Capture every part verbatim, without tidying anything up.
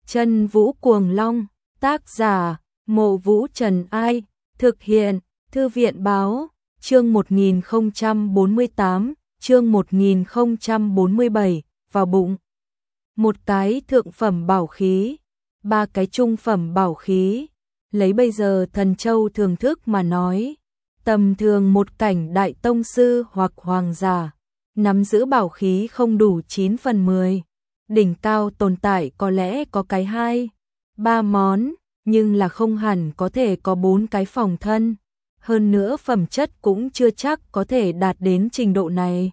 Chân Vũ Cuồng Long, tác giả, Mộ Vũ Trần Ai, thực hiện, Thư viện Báo, chương một nghìn không trăm bốn mươi tám, chương một nghìn không trăm bốn mươi bảy, vào bụng. Một cái thượng phẩm bảo khí, ba cái trung phẩm bảo khí, lấy bây giờ Thần Châu thưởng thức mà nói, tầm thường một cảnh đại tông sư hoặc hoàng giả, nắm giữ bảo khí không đủ chín phần mười. Đỉnh cao tồn tại có lẽ có cái hai, ba món, nhưng là không hẳn có thể có bốn cái phòng thân. Hơn nữa phẩm chất cũng chưa chắc có thể đạt đến trình độ này.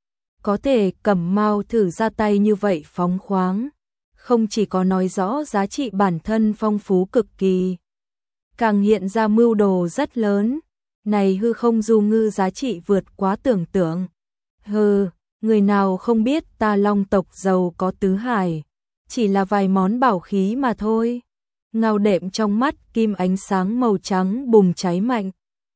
Có thể Cẩm Mao thử ra tay như vậy phóng khoáng, không chỉ có nói rõ giá trị bản thân phong phú cực kỳ, càng hiện ra mưu đồ rất lớn. Này hư không du ngư giá trị vượt quá tưởng tượng. Hừ, người nào không biết ta Long tộc giàu có tứ hải, chỉ là vài món bảo khí mà thôi. Ngao Đệm trong mắt kim ánh sáng màu trắng bùng cháy mạnh,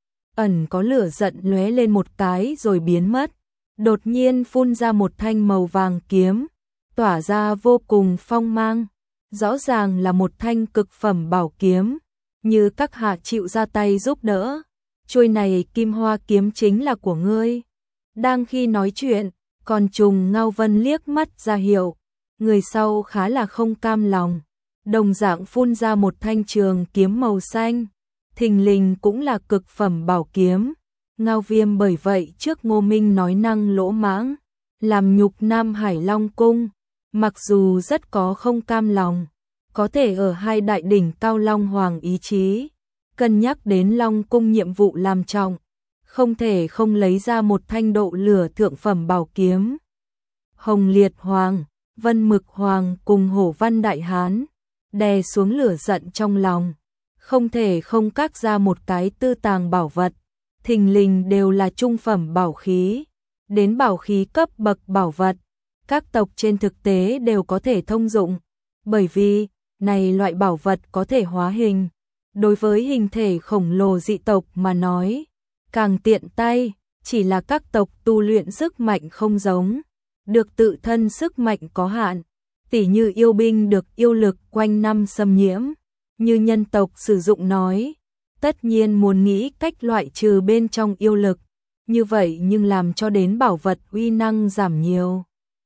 ẩn có lửa giận lóe lên một cái rồi biến mất, đột nhiên phun ra một thanh màu vàng kiếm, tỏa ra vô cùng phong mang, rõ ràng là một thanh cực phẩm bảo kiếm, như các hạ chịu ra tay giúp đỡ, chuôi này Kim Hoa kiếm chính là của ngươi. Đang khi nói chuyện, còn trùng Ngao Vân liếc mắt ra hiệu, người sau khá là không cam lòng, đồng dạng phun ra một thanh trường kiếm màu xanh, thình lình cũng là cực phẩm bảo kiếm. Ngao Viêm bởi vậy trước Ngô Minh nói năng lỗ mãng, làm nhục Nam Hải Long Cung, mặc dù rất có không cam lòng, có thể ở hai đại đỉnh cao Long Hoàng ý chí, cân nhắc đến Long Cung nhiệm vụ làm trọng, không thể không lấy ra một thanh độ lửa thượng phẩm bảo kiếm. Hồng Liệt Hoàng, Vân Mực Hoàng cùng Hổ Văn Đại Hán, đè xuống lửa giận trong lòng, không thể không cắt ra một cái tư tàng bảo vật, thình lình đều là trung phẩm bảo khí, đến bảo khí cấp bậc bảo vật, các tộc trên thực tế đều có thể thông dụng, bởi vì này loại bảo vật có thể hóa hình, đối với hình thể khổng lồ dị tộc mà nói, càng tiện tay, chỉ là các tộc tu luyện sức mạnh không giống, được tự thân sức mạnh có hạn, tỉ như yêu binh được yêu lực quanh năm xâm nhiễm, như nhân tộc sử dụng nói, tất nhiên muốn nghĩ cách loại trừ bên trong yêu lực, như vậy nhưng làm cho đến bảo vật uy năng giảm nhiều.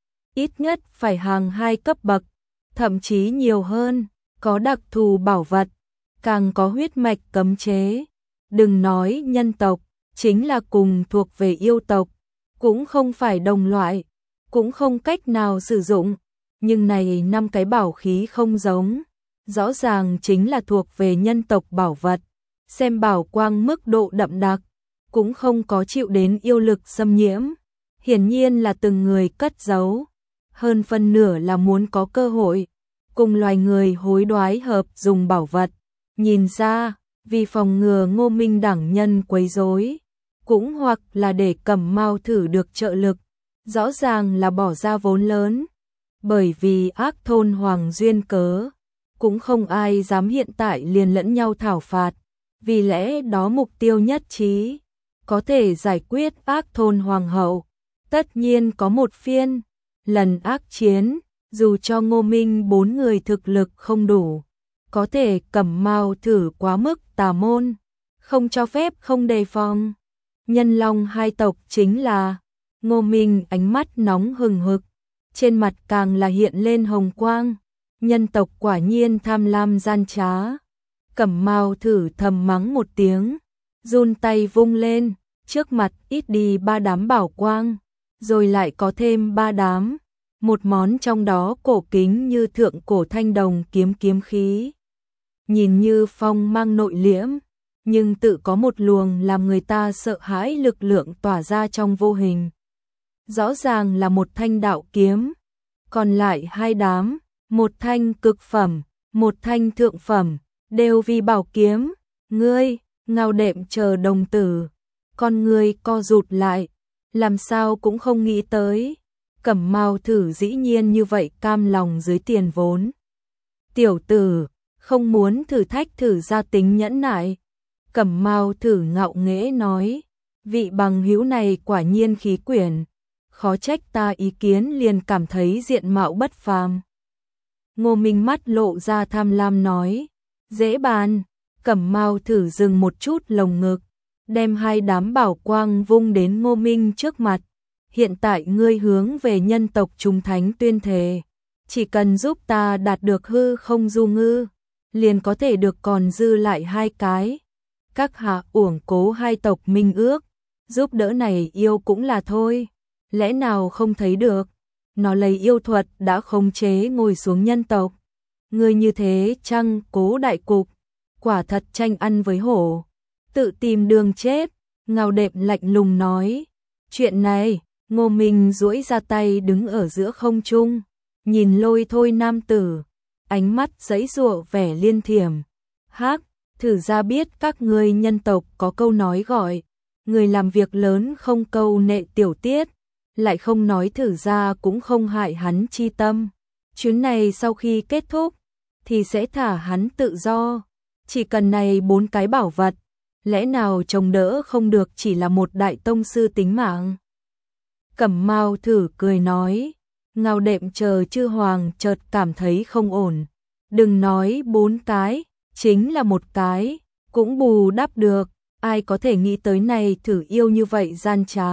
Ít nhất phải hàng hai cấp bậc, thậm chí nhiều hơn, có đặc thù bảo vật, càng có huyết mạch cấm chế. Đừng nói nhân tộc, chính là cùng thuộc về yêu tộc, cũng không phải đồng loại, cũng không cách nào sử dụng, nhưng này năm cái bảo khí không giống, rõ ràng chính là thuộc về nhân tộc bảo vật, xem bảo quang mức độ đậm đặc, cũng không có chịu đến yêu lực xâm nhiễm, hiển nhiên là từng người cất giấu, hơn phân nửa là muốn có cơ hội, cùng loài người hối đoái hợp dùng bảo vật, nhìn ra, vì phòng ngừa Ngô Minh đẳng nhân quấy rối, cũng hoặc là để Cẩm Mao thử được trợ lực, rõ ràng là bỏ ra vốn lớn, bởi vì ác thôn hoàng duyên cớ, cũng không ai dám hiện tại liền lẫn nhau thảo phạt, vì lẽ đó mục tiêu nhất trí, có thể giải quyết ác thôn hoàng hậu, tất nhiên có một phiên, lần ác chiến, dù cho Ngô Minh bốn người thực lực không đủ, có thể Cẩm Mao thử quá mức tà môn, không cho phép không đề phòng. Nhân Long hai tộc chính là, Ngô Minh ánh mắt nóng hừng hực, trên mặt càng là hiện lên hồng quang, nhân tộc quả nhiên tham lam gian trá. Cẩm Mao thử thầm mắng một tiếng, run tay vung lên, trước mặt ít đi ba đám bảo quang, rồi lại có thêm ba đám, một món trong đó cổ kính như thượng cổ thanh đồng kiếm kiếm khí. Nhìn như phong mang nội liễm, nhưng tự có một luồng làm người ta sợ hãi lực lượng tỏa ra trong vô hình. Rõ ràng là một thanh đạo kiếm, còn lại hai đám, một thanh cực phẩm, một thanh thượng phẩm, đều vì bảo kiếm. Ngươi, Ngao Đệm chờ đồng tử, con ngươi co rụt lại, làm sao cũng không nghĩ tới, Cẩm Mao thử dĩ nhiên như vậy cam lòng dưới tiền vốn. Tiểu tử, không muốn thử thách thử ra tính nhẫn nại. Cẩm Mao thử ngạo nghễ nói, vị bằng hữu này quả nhiên khí quyển, khó trách ta ý kiến liền cảm thấy diện mạo bất phàm. Ngô Minh mắt lộ ra tham lam nói, dễ bàn. Cẩm Mao thử dừng một chút lồng ngực, đem hai đám bảo quang vung đến Ngô Minh trước mặt. Hiện tại ngươi hướng về nhân tộc chúng thánh tuyên thề, chỉ cần giúp ta đạt được hư không du ngư, liền có thể được còn dư lại hai cái. Các hạ uổng cố hai tộc minh ước, giúp đỡ này yêu cũng là thôi, lẽ nào không thấy được, nó lấy yêu thuật đã khống chế ngồi xuống nhân tộc. Ngươi như thế chăng cố đại cục, quả thật tranh ăn với hổ, tự tìm đường chết. Ngao Đệm lạnh lùng nói, chuyện này. Ngô Minh duỗi ra tay đứng ở giữa không trung, nhìn Lôi Thôi nam tử, ánh mắt giãy giụa vẻ liên thiểm. Hắc, thử ra biết các ngươi nhân tộc có câu nói gọi, người làm việc lớn không câu nệ tiểu tiết, lại không nói thử ra cũng không hại hắn chi tâm. Chuyến này sau khi kết thúc, thì sẽ thả hắn tự do. Chỉ cần này bốn cái bảo vật, lẽ nào chống đỡ không được chỉ là một đại tông sư tính mạng. Cẩm Mao thử cười nói, Ngao Đệm chờ chư hoàng chợt cảm thấy không ổn. Đừng nói bốn cái, chính là một cái, cũng bù đắp được, ai có thể nghĩ tới này thử yêu như vậy gian trá.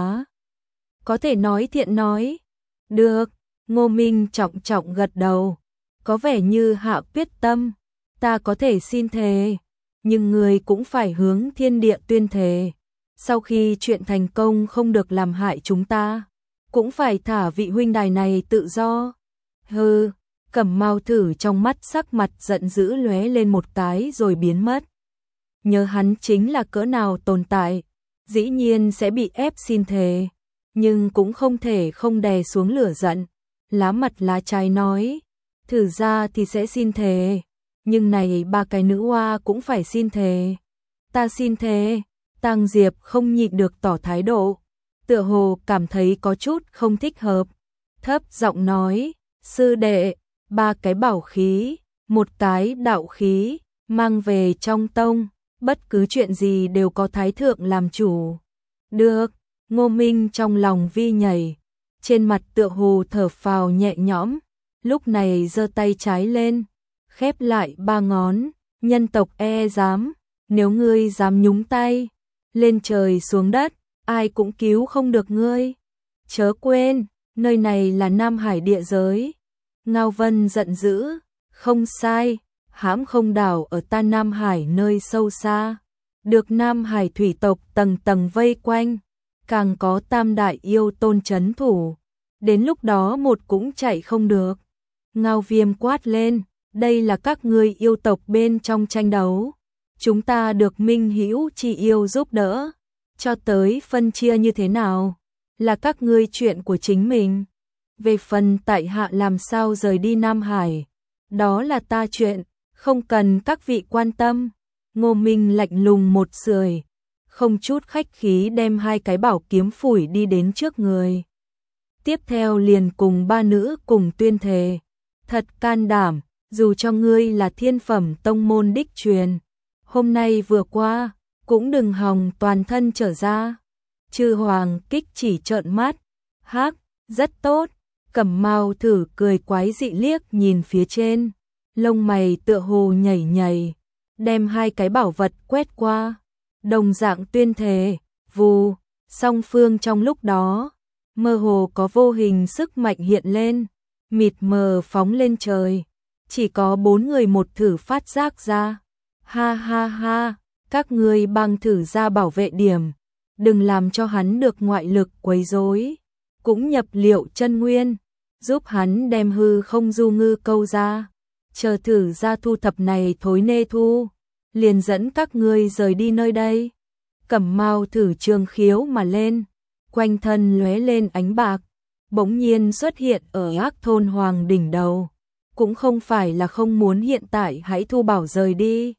Có thể nói thiện nói, được. Ngô Minh trọng trọng gật đầu, có vẻ như hạ quyết tâm, ta có thể xin thề, nhưng người cũng phải hướng thiên địa tuyên thề. Sau khi chuyện thành công không được làm hại chúng ta, cũng phải thả vị huynh đài này tự do. Hừ, Cẩm Mao thử trong mắt sắc mặt giận dữ lóe lên một cái rồi biến mất. Nhớ hắn chính là cỡ nào tồn tại, dĩ nhiên sẽ bị ép xin thề, nhưng cũng không thể không đè xuống lửa giận. Lá mặt lá trái nói, thử ra thì sẽ xin thề, nhưng này ba cái nữ hoa cũng phải xin thề. Ta xin thề. Tang Diệp không nhịn được tỏ thái độ, tựa hồ cảm thấy có chút không thích hợp, thấp giọng nói, sư đệ, ba cái bảo khí, một cái đạo khí, mang về trong tông, bất cứ chuyện gì đều có thái thượng làm chủ. Được. Ngô Minh trong lòng vi nhảy, trên mặt tựa hồ thở phào nhẹ nhõm, lúc này giơ tay trái lên, khép lại ba ngón, nhân tộc e dám, nếu ngươi dám nhúng tay, lên trời xuống đất, ai cũng cứu không được ngươi. Chớ quên, nơi này là Nam Hải địa giới. Ngao Vân giận dữ, không sai, hãm không đảo ở ta Nam Hải nơi sâu xa, được Nam Hải thủy tộc tầng tầng vây quanh, càng có tam đại yêu tôn trấn thủ, đến lúc đó một cũng chạy không được. Ngao Viêm quát lên, đây là các ngươi yêu tộc bên trong tranh đấu, chúng ta được minh hữu chi yêu giúp đỡ, cho tới phân chia như thế nào, là các ngươi chuyện của chính mình. Về phần tại hạ làm sao rời đi Nam Hải, đó là ta chuyện, không cần các vị quan tâm. Ngô Minh lạnh lùng một sưởi, không chút khách khí đem hai cái bảo kiếm phủi đi đến trước người. Tiếp theo liền cùng ba nữ cùng tuyên thề, thật can đảm, dù cho ngươi là thiên phẩm tông môn đích truyền, hôm nay vừa qua, cũng đừng hòng toàn thân trở ra. Chư hoàng kích chỉ trợn mắt, hắc, rất tốt. Cẩm Mao thử cười quái dị liếc nhìn phía trên, lông mày tựa hồ nhảy nhảy, đem hai cái bảo vật quét qua, đồng dạng tuyên thề, vù, song phương trong lúc đó, mơ hồ có vô hình sức mạnh hiện lên, mịt mờ phóng lên trời, chỉ có bốn người một thử phát giác ra. Ha ha ha, các ngươi bằng thử ra bảo vệ điểm, đừng làm cho hắn được ngoại lực quấy rối, cũng nhập liệu chân nguyên, giúp hắn đem hư không du ngư câu ra, chờ thử ra thu thập này thối nê thu, liền dẫn các ngươi rời đi nơi đây. Cẩm Mao thử trường khiếu mà lên, quanh thân lóe lên ánh bạc, bỗng nhiên xuất hiện ở Ác Thôn Hoàng đỉnh đầu, cũng không phải là không muốn hiện tại hãy thu bảo rời đi,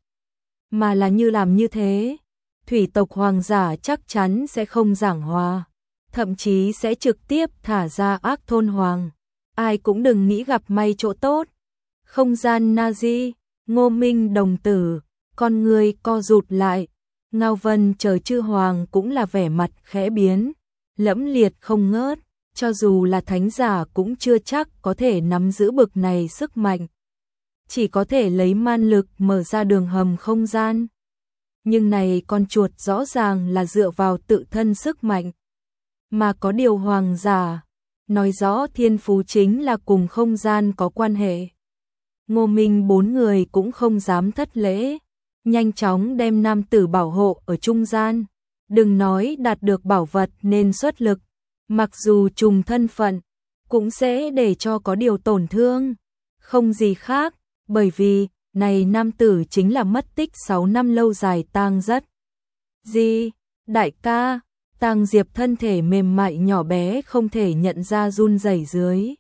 mà là như làm như thế, thủy tộc hoàng giả chắc chắn sẽ không giảng hòa, thậm chí sẽ trực tiếp thả ra Ác Thôn Hoàng. Ai cũng đừng nghĩ gặp may chỗ tốt. Không gian Nazi, Ngô Minh đồng tử, con người co rụt lại. Ngao Vân chờ chư hoàng cũng là vẻ mặt khẽ biến, lẫm liệt không ngớt, cho dù là thánh giả cũng chưa chắc có thể nắm giữ bực này sức mạnh. chỉ có thể lấy man lực mở ra đường hầm không gian. Nhưng này con chuột rõ ràng là dựa vào tự thân sức mạnh. Mà có điều hoàng giả, nói rõ thiên phú chính là cùng không gian có quan hệ. Ngô Minh bốn người cũng không dám thất lễ, nhanh chóng đem nam tử bảo hộ ở trung gian. Đừng nói đạt được bảo vật nên xuất lực, mặc dù trùng thân phận, cũng sẽ để cho có điều tổn thương. Không gì khác, bởi vì, này nam tử chính là mất tích sáu năm lâu dài Tang Rất. Gì? Đại ca, Tang Diệp thân thể mềm mại nhỏ bé không thể nhận ra run rẩy dưới.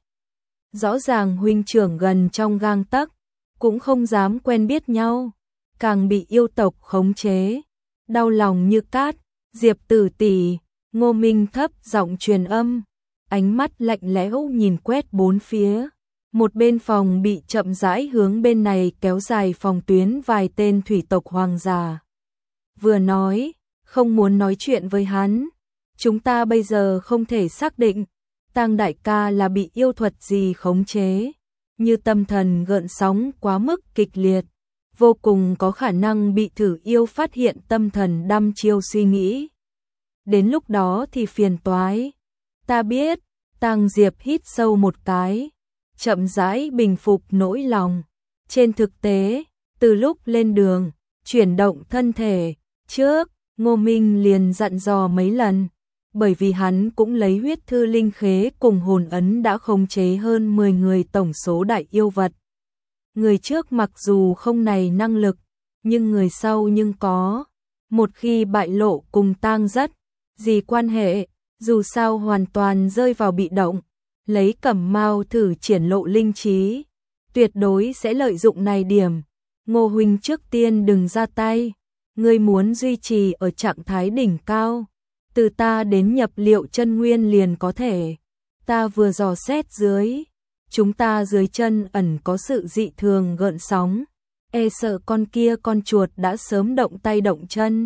Rõ ràng huynh trưởng gần trong gang tấc, cũng không dám quen biết nhau, càng bị yêu tộc khống chế. Đau lòng như cát, Diệp tử tỷ, Ngô Minh thấp giọng truyền âm, ánh mắt lạnh lẽo nhìn quét bốn phía. Một bên phòng bị chậm rãi hướng bên này kéo dài phòng tuyến vài tên thủy tộc hoàng giả. Vừa nói, không muốn nói chuyện với hắn. Chúng ta bây giờ không thể xác định, Tang đại ca là bị yêu thuật gì khống chế. Như tâm thần gợn sóng quá mức kịch liệt, vô cùng có khả năng bị thử yêu phát hiện tâm thần đăm chiêu suy nghĩ. Đến lúc đó thì phiền toái. Ta biết, Tang Diệp hít sâu một cái, chậm rãi bình phục nỗi lòng. Trên thực tế, từ lúc lên đường, chuyển động thân thể, trước, Ngô Minh liền dặn dò mấy lần, bởi vì hắn cũng lấy huyết thư linh khế cùng hồn ấn đã khống chế hơn mười người tổng số đại yêu vật. Người trước mặc dù không này năng lực, nhưng người sau nhưng có. Một khi bại lộ cùng Tang Rất, gì quan hệ, dù sao hoàn toàn rơi vào bị động. Lấy Cẩm Mao thử triển lộ linh trí, tuyệt đối sẽ lợi dụng này điểm. Ngô huynh trước tiên đừng ra tay, ngươi muốn duy trì ở trạng thái đỉnh cao, từ ta đến nhập liệu chân nguyên liền có thể. Ta vừa dò xét dưới, chúng ta dưới chân ẩn có sự dị thường gợn sóng, e sợ con kia con chuột đã sớm động tay động chân.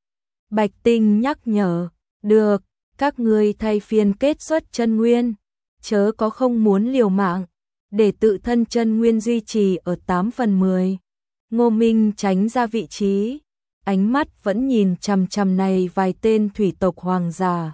Bạch Tinh nhắc nhở, được, các ngươi thay phiên kết xuất chân nguyên, chớ có không muốn liều mạng, để tự thân chân nguyên duy trì ở tám phần mười. Ngô Minh tránh ra vị trí, ánh mắt vẫn nhìn chằm chằm này vài tên thủy tộc hoàng giả.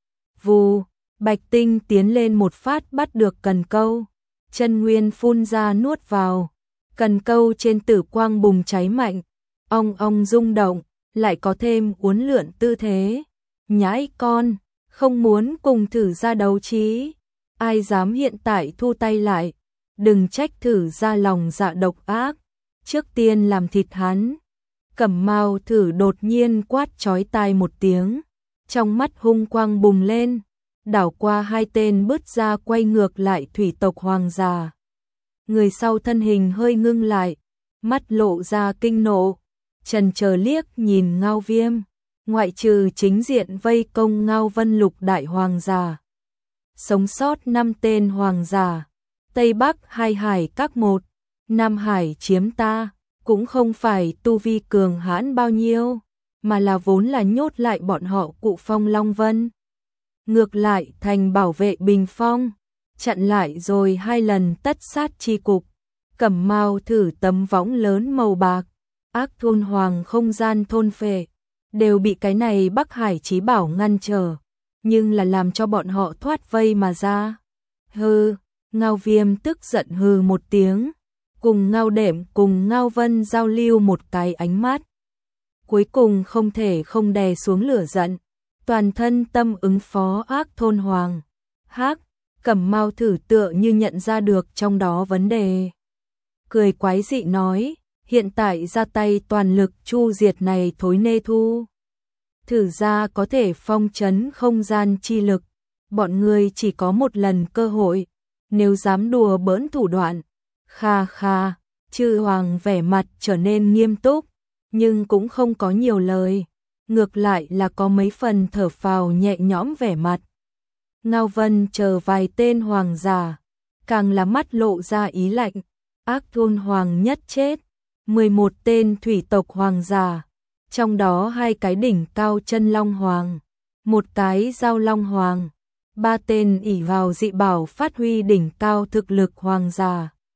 Vù, Bạch Tinh tiến lên một phát bắt được cần câu, chân nguyên phun ra nuốt vào, cần câu trên tử quang bùng cháy mạnh, ong ong rung động, lại có thêm uốn lượn tư thế. Nhãi con, không muốn cùng thử ra đấu trí, ai dám hiện tại thu tay lại, đừng trách thử ra lòng dạ độc ác, trước tiên làm thịt hắn. Cẩm Mao thử đột nhiên quát chói tai một tiếng, trong mắt hung quang bùng lên, đảo qua hai tên bứt ra quay ngược lại thủy tộc hoàng giả. Người sau thân hình hơi ngưng lại, mắt lộ ra kinh nộ, trần chờ liếc nhìn Ngao Viêm, ngoại trừ chính diện vây công Ngao Vân lục đại hoàng giả. Sống sót năm tên hoàng giả, Tây Bắc hai hải các một, Nam Hải chiếm ta, cũng không phải tu vi cường hãn bao nhiêu, mà là vốn là nhốt lại bọn họ cụ phong Long Vân. Ngược lại thành bảo vệ bình phong, chặn lại rồi hai lần tất sát chi cục. Cẩm Mao thử tấm võng lớn màu bạc, ác thôn hoàng không gian thôn phệ, đều bị cái này Bắc Hải chí bảo ngăn trở, nhưng là làm cho bọn họ thoát vây mà ra. Hừ, Ngao Viêm tức giận hừ một tiếng, cùng Ngao Đệm cùng Ngao Vân giao lưu một cái ánh mắt. Cuối cùng không thể không đè xuống lửa giận, toàn thân tâm ứng phó ác thôn hoàng. Hắc, Cẩm Mao thử tựa như nhận ra được trong đó vấn đề. Cười quái dị nói, hiện tại ra tay toàn lực chu diệt này thối nê thu. Thử ra có thể phong trấn không gian chi lực, bọn người chỉ có một lần cơ hội, nếu dám đùa bỡn thủ đoạn. Kha kha, chư hoàng vẻ mặt trở nên nghiêm túc, nhưng cũng không có nhiều lời, ngược lại là có mấy phần thở phào nhẹ nhõm vẻ mặt. Ngao Vân chờ vài tên hoàng giả, càng là mắt lộ ra ý lạnh, ác thôn hoàng nhất chết, mười một tên thủy tộc hoàng giả, trong đó hai cái đỉnh cao chân long hoàng, một cái giao long hoàng, ba tên ỷ vào dị bảo phát huy đỉnh cao thực lực hoàng giả.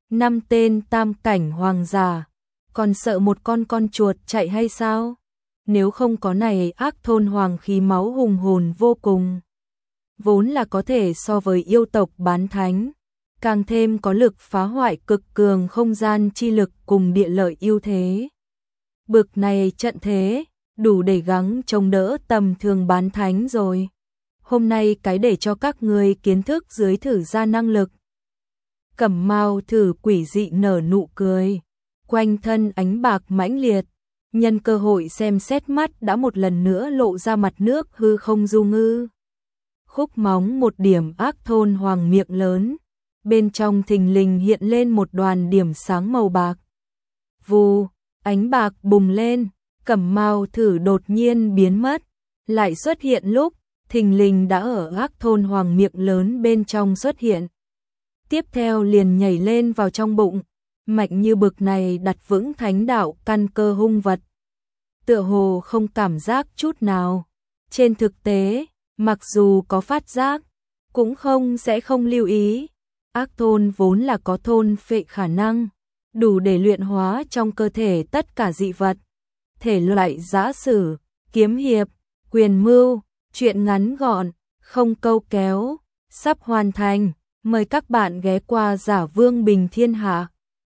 năm tên tam cảnh hoàng giả, còn sợ một con con chuột chạy hay sao? Nếu không có này ác thôn hoàng khí máu hùng hồn vô cùng, vốn là có thể so với yêu tộc bán thánh, càng thêm có lực phá hoại cực cường không gian chi lực cùng địa lợi ưu thế. Bực này trận thế, đủ để gắng chống đỡ tầm thường bán thánh rồi. Hôm nay cái để cho các người kiến thức dưới thử ra năng lực. Cẩm Mao thử quỷ dị nở nụ cười, quanh thân ánh bạc mãnh liệt, nhân cơ hội xem xét mắt đã một lần nữa lộ ra mặt nước hư không du ngư. Khúc móng một điểm ác thôn hoàng miệng lớn, bên trong thình lình hiện lên một đoàn điểm sáng màu bạc. Vù, ánh bạc bùng lên, Cẩm Mao thử đột nhiên biến mất, lại xuất hiện lúc thình lình đã ở ác thôn hoàng miệng lớn bên trong xuất hiện. Tiếp theo liền nhảy lên vào trong bụng, mạnh như bực này đặt vững thánh đạo căn cơ hung vật. Tựa hồ không cảm giác chút nào. Trên thực tế, mặc dù có phát giác, cũng không sẽ không lưu ý. Ác thôn vốn là có thôn phệ khả năng, đủ để luyện hóa trong cơ thể tất cả dị vật. Thể loại giã sử, kiếm hiệp, quyền mưu, truyện ngắn gọn, không câu kéo, sắp hoàn thành. Mời các bạn ghé qua Giả Vương Bình Thiên Hạ.